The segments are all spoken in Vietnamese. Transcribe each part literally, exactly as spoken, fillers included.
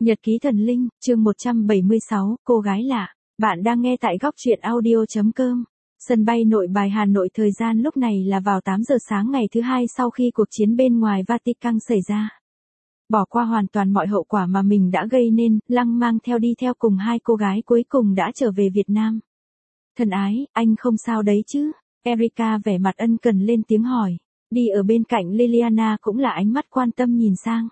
Nhật ký thần linh, chương một trăm bảy mươi sáu, cô gái lạ. Bạn đang nghe tại góc truyện audio chấm com. Sân bay Nội Bài Hà Nội, thời gian lúc này là vào tám giờ sáng ngày thứ hai sau khi cuộc chiến bên ngoài Vatican xảy ra. Bỏ qua hoàn toàn mọi hậu quả mà mình đã gây nên, Lăng mang theo đi theo cùng hai cô gái cuối cùng đã trở về Việt Nam. Thân ái, anh không sao đấy chứ? Erica vẻ mặt ân cần lên tiếng hỏi. Đi ở bên cạnh Liliana cũng là ánh mắt quan tâm nhìn sang.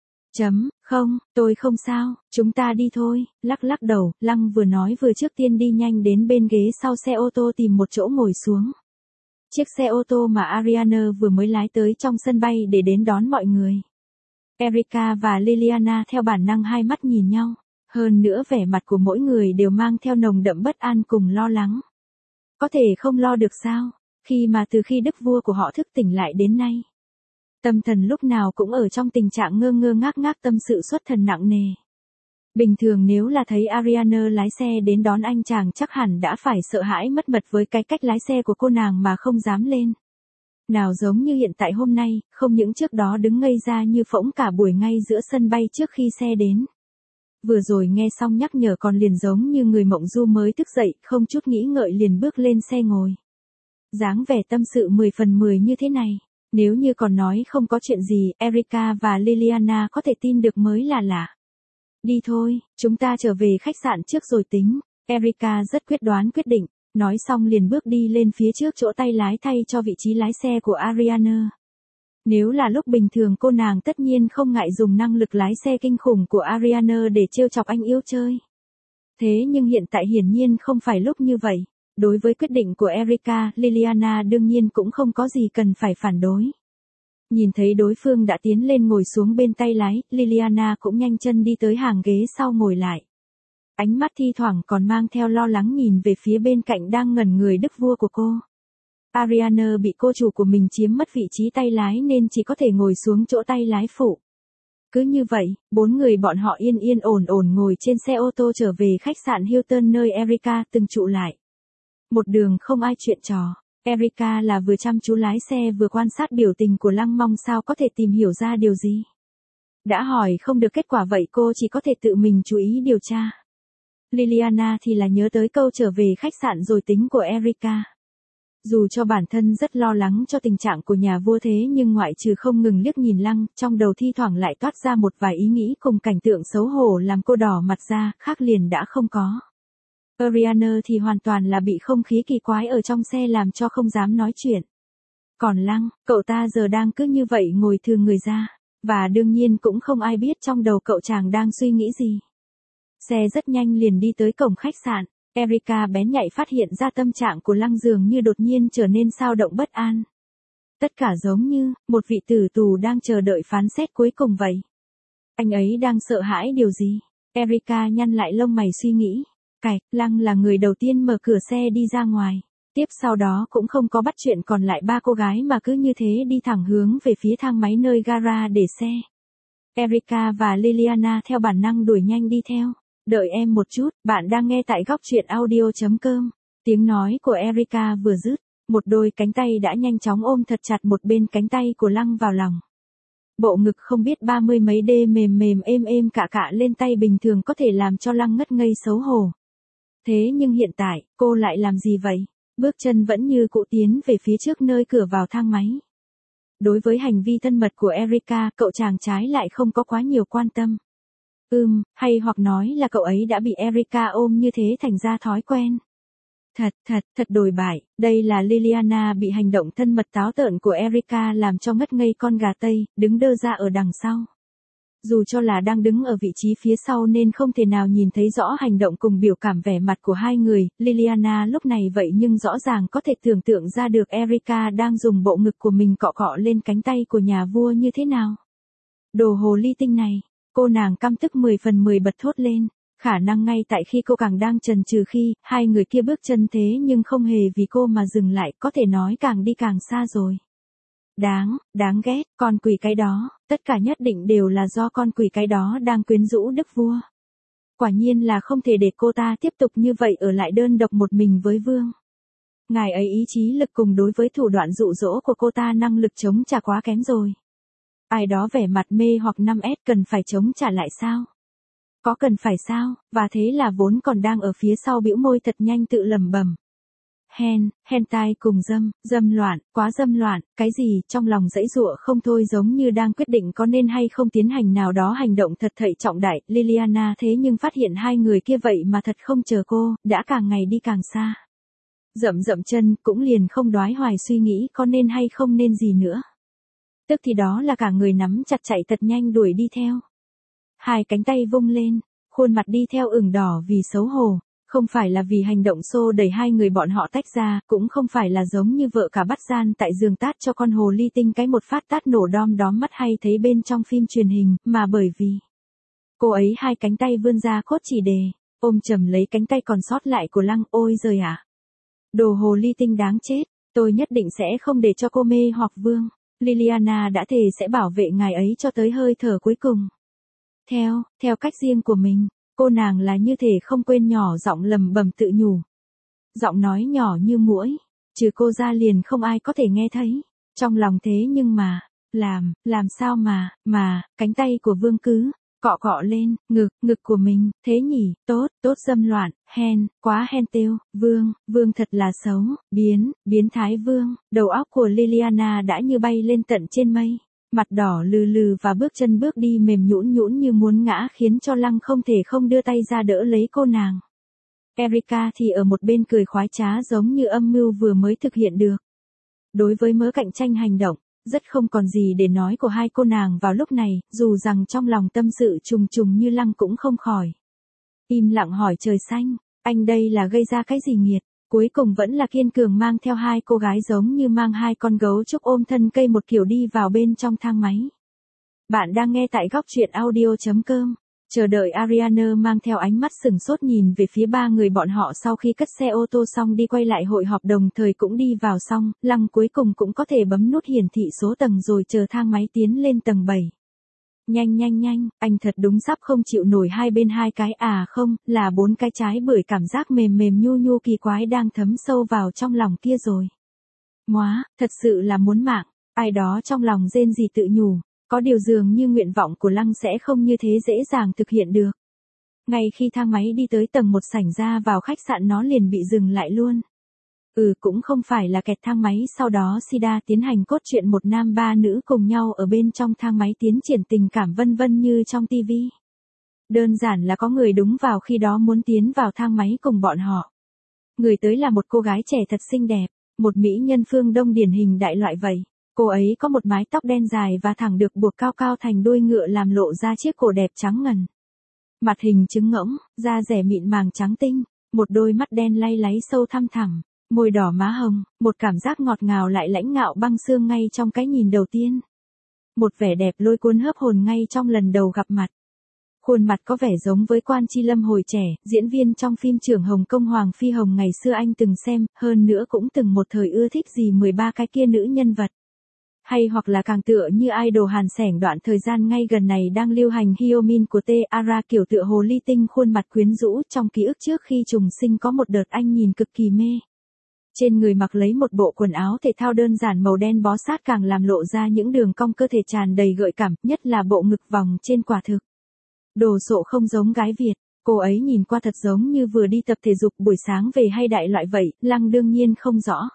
Chấm, không, tôi không sao, chúng ta đi thôi. Lắc lắc đầu, Lăng vừa nói vừa trước tiên đi nhanh đến bên ghế sau xe ô tô tìm một chỗ ngồi xuống. Chiếc xe ô tô mà Ariana vừa mới lái tới trong sân bay để đến đón mọi người. Erica và Liliana theo bản năng hai mắt nhìn nhau, hơn nữa vẻ mặt của mỗi người đều mang theo nồng đậm bất an cùng lo lắng. Có thể không lo được sao, khi mà từ khi đức vua của họ thức tỉnh lại đến nay, tâm thần lúc nào cũng ở trong tình trạng ngơ ngơ ngác ngác, tâm sự xuất thần nặng nề. Bình thường nếu là thấy Ariana lái xe đến đón anh chàng chắc hẳn đã phải sợ hãi mất mật với cái cách lái xe của cô nàng mà không dám lên. Nào giống như hiện tại hôm nay, không những trước đó đứng ngây ra như phỗng cả buổi ngay giữa sân bay trước khi xe đến. Vừa rồi nghe xong nhắc nhở còn liền giống như người mộng du mới thức dậy, không chút nghĩ ngợi liền bước lên xe ngồi. Dáng vẻ tâm sự mười phần mười như thế này, nếu như còn nói không có chuyện gì, Erica và Liliana có thể tin được mới là lạ. Đi thôi, chúng ta trở về khách sạn trước rồi tính. Erica rất quyết đoán quyết định, nói xong liền bước đi lên phía trước chỗ tay lái thay cho vị trí lái xe của Ariana. Nếu là lúc bình thường cô nàng tất nhiên không ngại dùng năng lực lái xe kinh khủng của Ariana để trêu chọc anh yêu chơi. Thế nhưng hiện tại hiển nhiên không phải lúc như vậy. Đối với quyết định của Erica, Liliana đương nhiên cũng không có gì cần phải phản đối. Nhìn thấy đối phương đã tiến lên ngồi xuống bên tay lái, Liliana cũng nhanh chân đi tới hàng ghế sau ngồi lại. Ánh mắt thi thoảng còn mang theo lo lắng nhìn về phía bên cạnh đang ngẩn người đức vua của cô. Ariana bị cô chủ của mình chiếm mất vị trí tay lái nên chỉ có thể ngồi xuống chỗ tay lái phụ. Cứ như vậy, bốn người bọn họ yên yên ổn ổn ngồi trên xe ô tô trở về khách sạn Hilton nơi Erica từng trụ lại. Một đường không ai chuyện trò, Erica là vừa chăm chú lái xe vừa quan sát biểu tình của Lăng, mong sao có thể tìm hiểu ra điều gì. Đã hỏi không được kết quả vậy cô chỉ có thể tự mình chú ý điều tra. Liliana thì là nhớ tới câu trở về khách sạn rồi tính của Erica. Dù cho bản thân rất lo lắng cho tình trạng của nhà vua thế nhưng ngoại trừ không ngừng liếc nhìn Lăng, trong đầu thi thoảng lại toát ra một vài ý nghĩ cùng cảnh tượng xấu hổ làm cô đỏ mặt ra, khác liền đã không có. Ariana thì hoàn toàn là bị không khí kỳ quái ở trong xe làm cho không dám nói chuyện. Còn Lăng, cậu ta giờ đang cứ như vậy ngồi thừ người ra, và đương nhiên cũng không ai biết trong đầu cậu chàng đang suy nghĩ gì. Xe rất nhanh liền đi tới cổng khách sạn, Erica bén nhạy phát hiện ra tâm trạng của Lăng dường như đột nhiên trở nên xao động bất an. Tất cả giống như, một vị tử tù đang chờ đợi phán xét cuối cùng vậy. Anh ấy đang sợ hãi điều gì? Erica nhăn lại lông mày suy nghĩ. Cạch, Lăng là người đầu tiên mở cửa xe đi ra ngoài. Tiếp sau đó cũng không có bắt chuyện còn lại ba cô gái mà cứ như thế đi thẳng hướng về phía thang máy nơi gara để xe. Erica và Liliana theo bản năng đuổi nhanh đi theo. Đợi em một chút, bạn đang nghe tại góc truyện audio chấm com. Tiếng nói của Erica vừa dứt, một đôi cánh tay đã nhanh chóng ôm thật chặt một bên cánh tay của Lăng vào lòng. Bộ ngực không biết ba mươi mấy đê mềm mềm êm êm cạ cạ lên tay bình thường có thể làm cho Lăng ngất ngây xấu hổ. Thế nhưng hiện tại, cô lại làm gì vậy? Bước chân vẫn như cũ tiến về phía trước nơi cửa vào thang máy. Đối với hành vi thân mật của Erica, cậu chàng trái lại không có quá nhiều quan tâm. Ừm, hay hoặc nói là cậu ấy đã bị Erica ôm như thế thành ra thói quen. Thật, thật, thật đồi bại, đây là Liliana bị hành động thân mật táo tợn của Erica làm cho ngất ngây con gà Tây, đứng đơ ra ở đằng sau. Dù cho là đang đứng ở vị trí phía sau nên không thể nào nhìn thấy rõ hành động cùng biểu cảm vẻ mặt của hai người, Liliana lúc này vậy nhưng rõ ràng có thể tưởng tượng ra được Erica đang dùng bộ ngực của mình cọ cọ lên cánh tay của nhà vua như thế nào. Đồ hồ ly tinh này, cô nàng căm tức mười phần mười bật thốt lên, khả năng ngay tại khi cô càng đang chần chừ khi, hai người kia bước chân thế nhưng không hề vì cô mà dừng lại, có thể nói càng đi càng xa rồi. Đáng, đáng ghét, con quỷ cái đó, tất cả nhất định đều là do con quỷ cái đó đang quyến rũ đức vua. Quả nhiên là không thể để cô ta tiếp tục như vậy ở lại đơn độc một mình với vương. Ngài ấy ý chí lực cùng đối với thủ đoạn dụ dỗ của cô ta năng lực chống trả quá kém rồi. Ai đó vẻ mặt mê hoặc năm S cần phải chống trả lại sao? Có cần phải sao, và thế là vốn còn đang ở phía sau bĩu môi thật nhanh tự lẩm bẩm. Hen, hentai cùng dâm, dâm loạn, quá dâm loạn, cái gì, trong lòng dãy dụa không thôi giống như đang quyết định có nên hay không tiến hành nào đó hành động thật thậy trọng đại, Liliana thế nhưng phát hiện hai người kia vậy mà thật không chờ cô, đã càng ngày đi càng xa. Dậm dậm chân, cũng liền không đoái hoài suy nghĩ có nên hay không nên gì nữa. Tức thì đó là cả người nắm chặt chạy thật nhanh đuổi đi theo. Hai cánh tay vung lên, khuôn mặt đi theo ửng đỏ vì xấu hổ. Không phải là vì hành động xô đẩy hai người bọn họ tách ra, cũng không phải là giống như vợ cả bắt gian tại giường tát cho con hồ ly tinh cái một phát tát nổ đom đóm mắt hay thấy bên trong phim truyền hình, mà bởi vì cô ấy hai cánh tay vươn ra cốt chỉ đề, ôm chầm lấy cánh tay còn sót lại của Lăng. Ôi giời ạ! Đồ hồ ly tinh đáng chết, tôi nhất định sẽ không để cho cô mê hoặc vương. Liliana đã thề sẽ bảo vệ ngài ấy cho tới hơi thở cuối cùng. Theo, theo cách riêng của mình. Cô nàng là như thể không quên nhỏ giọng lầm bầm tự nhủ. Giọng nói nhỏ như muỗi, trừ cô ra liền không ai có thể nghe thấy. Trong lòng thế nhưng mà, làm, làm sao mà, mà, cánh tay của Vương cứ, cọ cọ lên, ngực, ngực của mình, thế nhỉ, tốt, tốt dâm loạn, hen, quá hen têu, Vương, Vương thật là xấu, biến, biến thái Vương, đầu óc của Liliana đã như bay lên tận trên mây. Mặt đỏ lừ lừ và bước chân bước đi mềm nhũn nhũn như muốn ngã khiến cho Lăng không thể không đưa tay ra đỡ lấy cô nàng. Erika thì ở một bên cười khoái trá giống như âm mưu vừa mới thực hiện được. Đối với mớ cạnh tranh hành động, rất không còn gì để nói của hai cô nàng vào lúc này, dù rằng trong lòng tâm sự trùng trùng như Lăng cũng không khỏi. Im lặng hỏi trời xanh, anh đây là gây ra cái gì nghiệt? Cuối cùng vẫn là kiên cường mang theo hai cô gái giống như mang hai con gấu trúc ôm thân cây một kiểu đi vào bên trong thang máy. Bạn đang nghe tại góc truyện audio chấm com. Chờ đợi Ariana mang theo ánh mắt sửng sốt nhìn về phía ba người bọn họ sau khi cất xe ô tô xong đi quay lại hội họp đồng thời cũng đi vào xong, Lăng cuối cùng cũng có thể bấm nút hiển thị số tầng rồi chờ thang máy tiến lên tầng bảy. Nhanh nhanh nhanh, anh thật đúng sắp không chịu nổi hai bên hai cái à không, là bốn cái trái bởi cảm giác mềm mềm nhu nhu kỳ quái đang thấm sâu vào trong lòng kia rồi. Móa, thật sự là muốn mạng, ai đó trong lòng rên rỉ tự nhủ, có điều dường như nguyện vọng của Lăng sẽ không như thế dễ dàng thực hiện được. Ngay khi thang máy đi tới tầng một sảnh ra vào khách sạn nó liền bị dừng lại luôn. Ừ cũng không phải là kẹt thang máy sau đó Sida tiến hành cốt truyện một nam ba nữ cùng nhau ở bên trong thang máy tiến triển tình cảm vân vân như trong tivi. Đơn giản là có người đúng vào khi đó muốn tiến vào thang máy cùng bọn họ. Người tới là một cô gái trẻ thật xinh đẹp, một mỹ nhân phương Đông điển hình đại loại vậy. Cô ấy có một mái tóc đen dài và thẳng được buộc cao cao thành đuôi ngựa làm lộ ra chiếc cổ đẹp trắng ngần. Mặt hình trứng ngỗng, da dẻ mịn màng trắng tinh, một đôi mắt đen lay láy sâu thăm thẳm. Môi đỏ má hồng, một cảm giác ngọt ngào lại lãnh ngạo băng xương ngay trong cái nhìn đầu tiên. Một vẻ đẹp lôi cuốn hấp hồn ngay trong lần đầu gặp mặt. Khuôn mặt có vẻ giống với Quan Chi Lâm hồi trẻ, diễn viên trong phim Trưởng Hồng Công Hoàng Phi Hồng ngày xưa anh từng xem, hơn nữa cũng từng một thời ưa thích gì mười ba cái kia nữ nhân vật. Hay hoặc là càng tựa như idol Hàn Sẻng đoạn thời gian ngay gần này đang lưu hành Hyomin của T-ara kiểu tựa hồ ly tinh khuôn mặt quyến rũ trong ký ức trước khi trùng sinh có một đợt anh nhìn cực kỳ mê. Trên người mặc lấy một bộ quần áo thể thao đơn giản màu đen bó sát càng làm lộ ra những đường cong cơ thể tràn đầy gợi cảm, nhất là bộ ngực vòng trên quả thực. Đồ sộ không giống gái Việt, cô ấy nhìn qua thật giống như vừa đi tập thể dục buổi sáng về hay đại loại vậy, Lăng đương nhiên không rõ.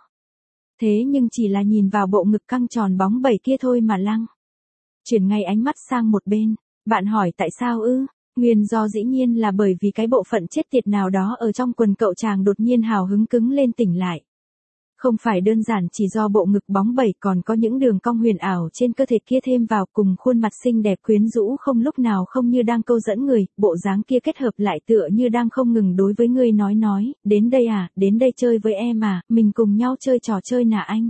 Thế nhưng chỉ là nhìn vào bộ ngực căng tròn bóng bẩy kia thôi mà Lăng chuyển ngay ánh mắt sang một bên. Bạn hỏi tại sao ư? Nguyên do dĩ nhiên là bởi vì cái bộ phận chết tiệt nào đó ở trong quần cậu chàng đột nhiên hào hứng cứng lên tỉnh lại. Không phải đơn giản chỉ do bộ ngực bóng bẩy còn có những đường cong huyền ảo trên cơ thể kia thêm vào cùng khuôn mặt xinh đẹp quyến rũ không lúc nào không như đang câu dẫn người, bộ dáng kia kết hợp lại tựa như đang không ngừng đối với người nói nói, đến đây à, đến đây chơi với em à, mình cùng nhau chơi trò chơi nà anh.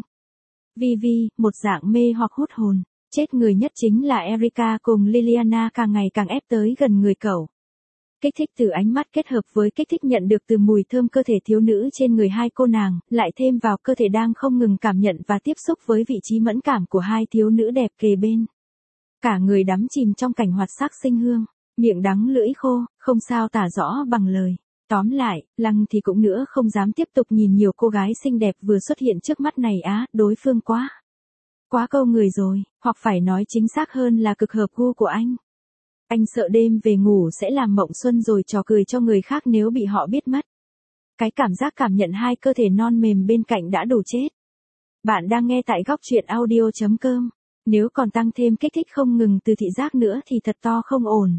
Vi Vi, một dạng mê hoặc hút hồn, chết người nhất chính là Erika cùng Liliana càng ngày càng ép tới gần người cậu. Kích thích từ ánh mắt kết hợp với kích thích nhận được từ mùi thơm cơ thể thiếu nữ trên người hai cô nàng, lại thêm vào cơ thể đang không ngừng cảm nhận và tiếp xúc với vị trí mẫn cảm của hai thiếu nữ đẹp kề bên. Cả người đắm chìm trong cảnh hoạt sắc sinh hương, miệng đắng lưỡi khô, không sao tả rõ bằng lời. Tóm lại, Lăng thì cũng nữa không dám tiếp tục nhìn nhiều cô gái xinh đẹp vừa xuất hiện trước mắt này á, đối phương quá. Quá câu người rồi, hoặc phải nói chính xác hơn là cực hợp gu của anh. Anh sợ đêm về ngủ sẽ làm mộng xuân rồi trò cười cho người khác nếu bị họ biết mất. Cái cảm giác cảm nhận hai cơ thể non mềm bên cạnh đã đủ chết. Bạn đang nghe tại góc truyện audio chấm com. Nếu còn tăng thêm kích thích không ngừng từ thị giác nữa thì thật to không ổn.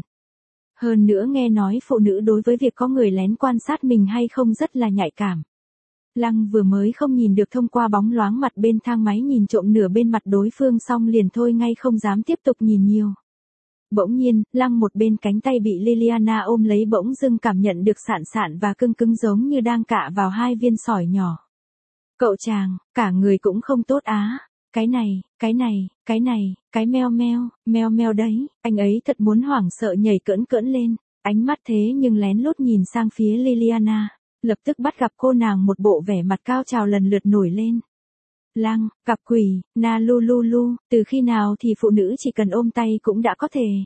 Hơn nữa nghe nói phụ nữ đối với việc có người lén quan sát mình hay không rất là nhạy cảm. Lăng vừa mới không nhìn được thông qua bóng loáng mặt bên thang máy nhìn trộm nửa bên mặt đối phương xong liền thôi ngay không dám tiếp tục nhìn nhiều. Bỗng nhiên, Lăng một bên cánh tay bị Liliana ôm lấy bỗng dưng cảm nhận được sạn sạn và cưng cứng giống như đang cạ vào hai viên sỏi nhỏ. Cậu chàng, cả người cũng không tốt á. Cái này, cái này, cái này, cái meo meo, meo meo đấy, anh ấy thật muốn hoảng sợ nhảy cỡn cỡn lên, ánh mắt thế nhưng lén lút nhìn sang phía Liliana, lập tức bắt gặp cô nàng một bộ vẻ mặt cao trào lần lượt nổi lên. Lăng, gặp quỷ, na lu lu lu, từ khi nào thì phụ nữ chỉ cần ôm tay cũng đã có thể.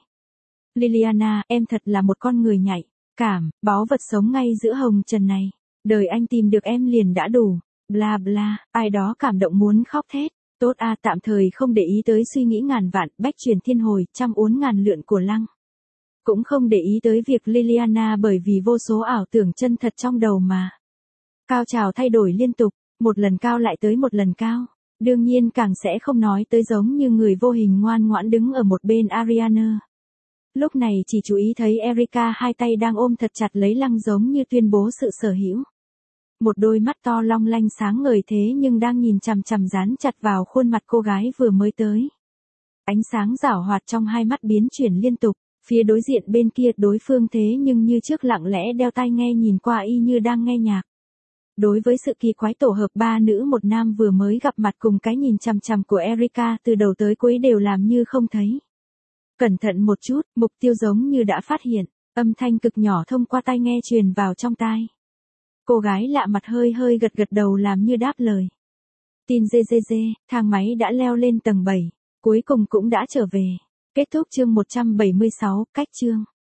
Liliana, em thật là một con người nhạy cảm, báu vật sống ngay giữa hồng trần này. Đời anh tìm được em liền đã đủ. Bla bla, ai đó cảm động muốn khóc thét. Tốt a, tạm thời không để ý tới suy nghĩ ngàn vạn, bách truyền thiên hồi, trăm uốn ngàn lượn của Lăng. Cũng không để ý tới việc Liliana bởi vì vô số ảo tưởng chân thật trong đầu mà. Cao trào thay đổi liên tục, một lần cao lại tới một lần cao. Đương nhiên càng sẽ không nói tới giống như người vô hình ngoan ngoãn đứng ở một bên Ariana. Lúc này chỉ chú ý thấy Erika hai tay đang ôm thật chặt lấy Lăng giống như tuyên bố sự sở hữu. Một đôi mắt to long lanh sáng ngời thế nhưng đang nhìn chằm chằm dán chặt vào khuôn mặt cô gái vừa mới tới. Ánh sáng rảo hoạt trong hai mắt biến chuyển liên tục, phía đối diện bên kia đối phương thế nhưng như trước lặng lẽ đeo tai nghe nhìn qua y như đang nghe nhạc. Đối với sự kỳ quái tổ hợp ba nữ một nam vừa mới gặp mặt cùng cái nhìn chằm chằm của Erika từ đầu tới cuối đều làm như không thấy. Cẩn thận một chút, mục tiêu giống như đã phát hiện, âm thanh cực nhỏ thông qua tai nghe truyền vào trong tai. Cô gái lạ mặt hơi hơi gật gật đầu làm như đáp lời. Tin dê dê dê, thang máy đã leo lên tầng bảy, cuối cùng cũng đã trở về. Kết thúc chương một trăm bảy mươi sáu, cách chương.